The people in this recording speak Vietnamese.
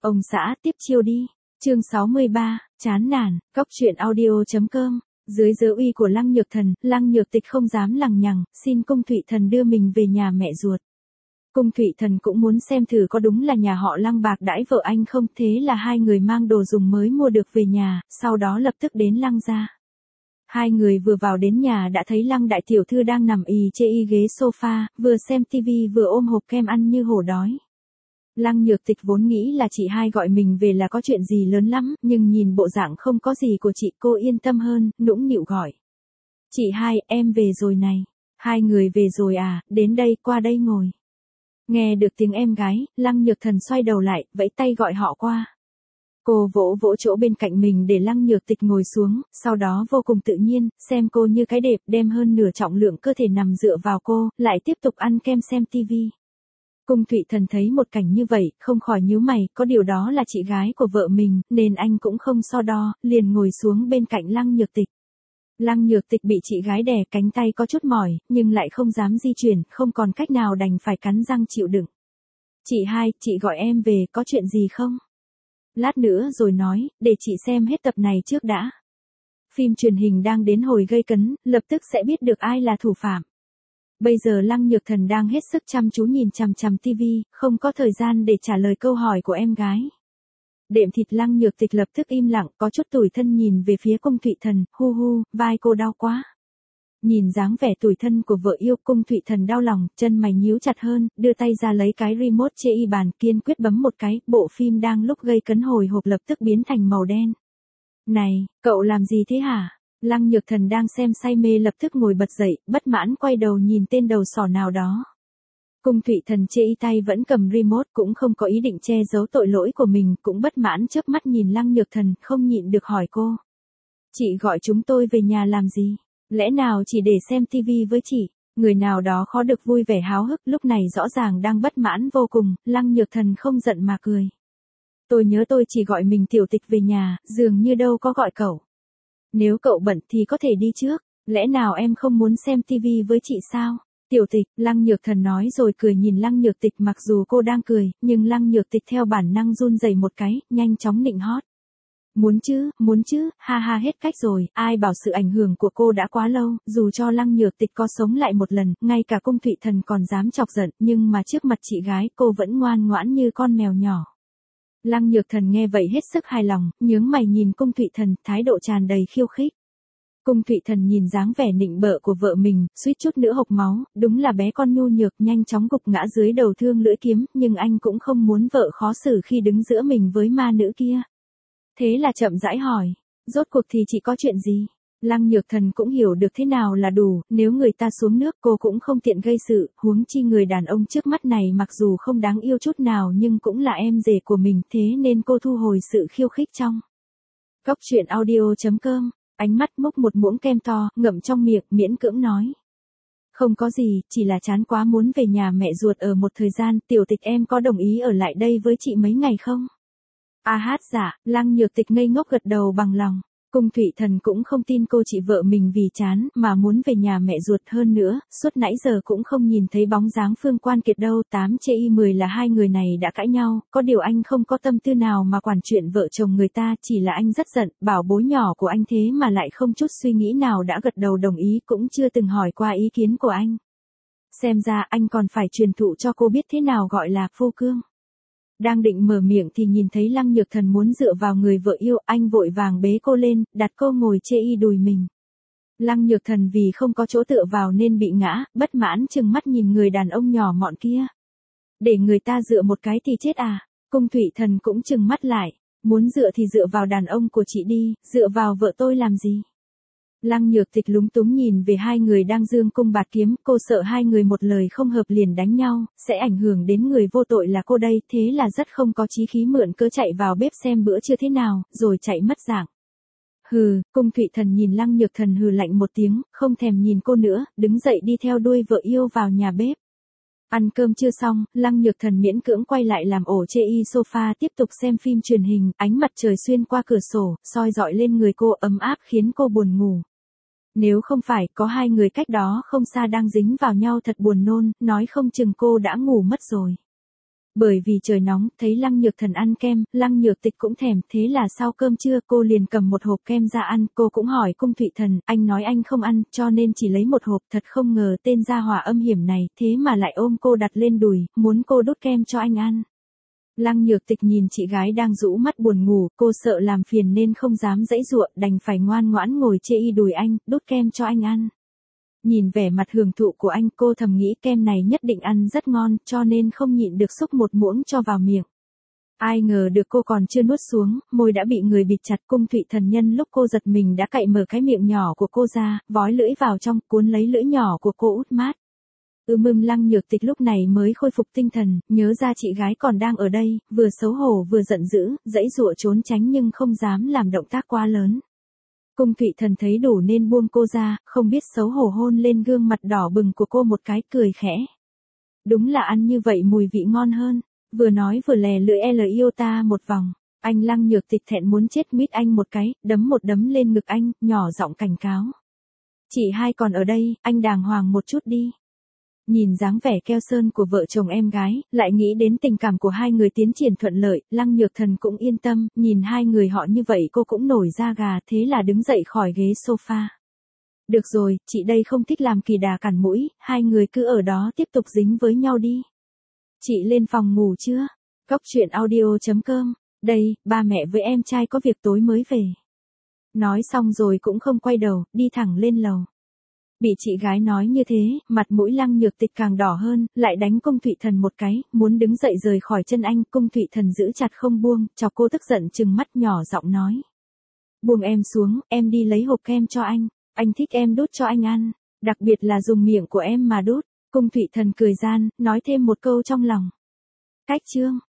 Ông xã tiếp chiêu đi. Chương 63, chán nản, cóc truyện audio.com. Dưới dớ uy của Lăng Nhược Thần, Lăng Nhược Tịch không dám lằng nhằng, xin Cung Thụy Thần đưa mình về nhà mẹ ruột. Cung Thụy Thần cũng muốn xem thử có đúng là nhà họ Lăng bạc đãi vợ anh không, thế là hai người mang đồ dùng mới mua được về nhà, sau đó lập tức đến Lăng gia. Hai người vừa vào đến nhà đã thấy Lăng đại tiểu thư đang nằm ì chê y ghế sofa, vừa xem tivi vừa ôm hộp kem ăn như hổ đói. Lăng Nhược Tịch vốn nghĩ là chị hai gọi mình về là có chuyện gì lớn lắm, nhưng nhìn bộ dạng không có gì của chị, cô yên tâm hơn, nũng nịu gọi. Chị hai, em về rồi này. Hai người về rồi à, đến đây, qua đây ngồi. Nghe được tiếng em gái, Lăng Nhược Thần xoay đầu lại, vẫy tay gọi họ qua. Cô vỗ vỗ chỗ bên cạnh mình để Lăng Nhược Tịch ngồi xuống, sau đó vô cùng tự nhiên, xem cô như cái đẹp, đem hơn nửa trọng lượng cơ thể nằm dựa vào cô, lại tiếp tục ăn kem xem tivi. Cung Thụy Thần thấy một cảnh như vậy, không khỏi nhíu mày, có điều đó là chị gái của vợ mình, nên anh cũng không so đo, liền ngồi xuống bên cạnh Lăng Nhược Tịch. Lăng Nhược Tịch bị chị gái đè cánh tay có chút mỏi, nhưng lại không dám di chuyển, không còn cách nào đành phải cắn răng chịu đựng. Chị hai, chị gọi em về, có chuyện gì không? Lát nữa rồi nói, để chị xem hết tập này trước đã. Phim truyền hình đang đến hồi gây cấn, lập tức sẽ biết được ai là thủ phạm. Bây giờ Lăng Nhược Thần đang hết sức chăm chú nhìn chằm chằm tivi, không có thời gian để trả lời câu hỏi của em gái. Đệm thịt Lăng Nhược Tịch lập tức im lặng, có chút tủi thân nhìn về phía Cung Thụy Thần, hu hu, vai cô đau quá. Nhìn dáng vẻ tủi thân của vợ yêu, Cung Thụy Thần đau lòng, chân mày nhíu chặt hơn, đưa tay ra lấy cái remote chê y bàn, kiên quyết bấm một cái, bộ phim đang lúc gây cấn hồi hộp lập tức biến thành màu đen. Này, cậu làm gì thế hả? Lăng Nhược Thần đang xem say mê lập tức ngồi bật dậy, bất mãn quay đầu nhìn tên đầu sỏ nào đó. Cung Thụy Thần chê y tay vẫn cầm remote, cũng không có ý định che giấu tội lỗi của mình, cũng bất mãn chớp mắt nhìn Lăng Nhược Thần, không nhịn được hỏi cô. Chị gọi chúng tôi về nhà làm gì? Lẽ nào chỉ để xem tivi với chị? Người nào đó khó được vui vẻ háo hức, lúc này rõ ràng đang bất mãn vô cùng, Lăng Nhược Thần không giận mà cười. Tôi nhớ tôi chỉ gọi mình Tiểu Tịch về nhà, dường như đâu có gọi cậu. Nếu cậu bận thì có thể đi trước, lẽ nào em không muốn xem tivi với chị sao? Tiểu Tịch, Lăng Nhược Thần nói rồi cười nhìn Lăng Nhược Tịch, mặc dù cô đang cười, nhưng Lăng Nhược Tịch theo bản năng run rẩy một cái, nhanh chóng nịnh hót. Muốn chứ, ha ha hết cách rồi, ai bảo sự ảnh hưởng của cô đã quá lâu, dù cho Lăng Nhược Tịch có sống lại một lần, ngay cả Cung Thụy Thần còn dám chọc giận, nhưng mà trước mặt chị gái cô vẫn ngoan ngoãn như con mèo nhỏ. Lăng Nhược Thần nghe vậy hết sức hài lòng, nhướng mày nhìn Cung Thụy Thần, thái độ tràn đầy khiêu khích. Cung Thụy Thần nhìn dáng vẻ nịnh bợ của vợ mình, suýt chút nữa hộc máu, đúng là bé con nhu nhược, nhanh chóng gục ngã dưới đầu thương lưỡi kiếm, nhưng anh cũng không muốn vợ khó xử khi đứng giữa mình với ma nữ kia. Thế là chậm rãi hỏi, rốt cuộc thì chị có chuyện gì? Lăng Nhược Thần cũng hiểu được thế nào là đủ, nếu người ta xuống nước cô cũng không tiện gây sự, huống chi người đàn ông trước mắt này mặc dù không đáng yêu chút nào nhưng cũng là em rể của mình, thế nên cô thu hồi sự khiêu khích trong. Cóc truyện audio.com, ánh mắt múc một muỗng kem to, ngậm trong miệng, miễn cưỡng nói. Không có gì, chỉ là chán quá muốn về nhà mẹ ruột ở một thời gian, Tiểu Tịch em có đồng ý ở lại đây với chị mấy ngày không? A hát dạ, Lăng Nhược Tịch ngây ngốc gật đầu bằng lòng. Cung Thụy Thần cũng không tin cô chị vợ mình vì chán mà muốn về nhà mẹ ruột, hơn nữa, suốt nãy giờ cũng không nhìn thấy bóng dáng Phương Quan Kiệt đâu, 8 chê y 10 là hai người này đã cãi nhau, có điều anh không có tâm tư nào mà quản chuyện vợ chồng người ta, chỉ là anh rất giận, bảo bối nhỏ của anh thế mà lại không chút suy nghĩ nào đã gật đầu đồng ý, cũng chưa từng hỏi qua ý kiến của anh. Xem ra anh còn phải truyền thụ cho cô biết thế nào gọi là phô cương. Đang định mở miệng thì nhìn thấy Lăng Nhược Thần muốn dựa vào người vợ yêu, anh vội vàng bế cô lên, đặt cô ngồi chê y đùi mình. Lăng Nhược Thần vì không có chỗ tựa vào nên bị ngã, bất mãn trừng mắt nhìn người đàn ông nhỏ mọn kia. Để người ta dựa một cái thì chết à? Cung Thụy Thần cũng trừng mắt lại, muốn dựa thì dựa vào đàn ông của chị đi, dựa vào vợ tôi làm gì? Lăng Nhược Tịch lúng túng nhìn về hai người đang giương cung bạt kiếm, cô sợ hai người một lời không hợp liền đánh nhau, sẽ ảnh hưởng đến người vô tội là cô đây, thế là rất không có chí khí mượn cớ chạy vào bếp xem bữa trưa thế nào, rồi chạy mất dạng. Hừ, Cung Thụy Thần nhìn Lăng Nhược Thần hừ lạnh một tiếng, không thèm nhìn cô nữa, đứng dậy đi theo đuôi vợ yêu vào nhà bếp. Ăn cơm chưa xong, Lăng Nhược Thần miễn cưỡng quay lại làm ổ chê y sofa tiếp tục xem phim truyền hình, ánh mặt trời xuyên qua cửa sổ, soi rọi lên người cô ấm áp khiến cô buồn ngủ. Nếu không phải có hai người cách đó không xa đang dính vào nhau thật buồn nôn, nói không chừng cô đã ngủ mất rồi. Bởi vì trời nóng, thấy Lăng Nhược Thần ăn kem, Lăng Nhược Tịch cũng thèm, thế là sau cơm trưa cô liền cầm một hộp kem ra ăn, cô cũng hỏi Cung Thụy Thần, anh nói anh không ăn, cho nên chỉ lấy một hộp, thật không ngờ tên gia hỏa âm hiểm này, thế mà lại ôm cô đặt lên đùi, muốn cô đút kem cho anh ăn. Lăng Nhược Tịch nhìn chị gái đang rũ mắt buồn ngủ, cô sợ làm phiền nên không dám giãy giụa, đành phải ngoan ngoãn ngồi chê y đùi anh, đút kem cho anh ăn. Nhìn vẻ mặt hưởng thụ của anh, cô thầm nghĩ kem này nhất định ăn rất ngon, cho nên không nhịn được xúc một muỗng cho vào miệng. Ai ngờ được cô còn chưa nuốt xuống, môi đã bị người bịt chặt. Cung Thụy Thần nhân lúc cô giật mình đã cạy mở cái miệng nhỏ của cô ra, vói lưỡi vào trong, cuốn lấy lưỡi nhỏ của cô út mát. Lăng Nhược Tịch lúc này mới khôi phục tinh thần, nhớ ra chị gái còn đang ở đây, vừa xấu hổ vừa giận dữ, giãy giụa trốn tránh nhưng không dám làm động tác quá lớn. Cung Thụy Thần thấy đủ nên buông cô ra, không biết xấu hổ hôn lên gương mặt đỏ bừng của cô một cái, cười khẽ. Đúng là ăn như vậy mùi vị ngon hơn. Vừa nói vừa lè lưỡi iota một vòng. Anh Lăng Nhược Tịch thẹn muốn chết, mít anh một cái, đấm một đấm lên ngực anh, nhỏ giọng cảnh cáo. Chị hai còn ở đây, anh đàng hoàng một chút đi. Nhìn dáng vẻ keo sơn của vợ chồng em gái, lại nghĩ đến tình cảm của hai người tiến triển thuận lợi, Lăng Nhược Thần cũng yên tâm, nhìn hai người họ như vậy cô cũng nổi da gà, thế là đứng dậy khỏi ghế sofa. Được rồi, chị đây không thích làm kỳ đà cản mũi, hai người cứ ở đó tiếp tục dính với nhau đi. Chị lên phòng ngủ chưa? Cóc truyện audio.com, đây, ba mẹ với em trai có việc tối mới về. Nói xong rồi cũng không quay đầu, đi thẳng lên lầu. Bị chị gái nói như thế, mặt mũi Lăng Nhược Tịch càng đỏ hơn, lại đánh Cung Thụy Thần một cái, muốn đứng dậy rời khỏi chân anh, Cung Thụy Thần giữ chặt không buông, chọc cô tức giận trừng mắt nhỏ giọng nói. Buông em xuống, em đi lấy hộp kem cho anh thích em đút cho anh ăn, đặc biệt là dùng miệng của em mà đút. Cung Thụy Thần cười gian, nói thêm một câu trong lòng. Cách chương.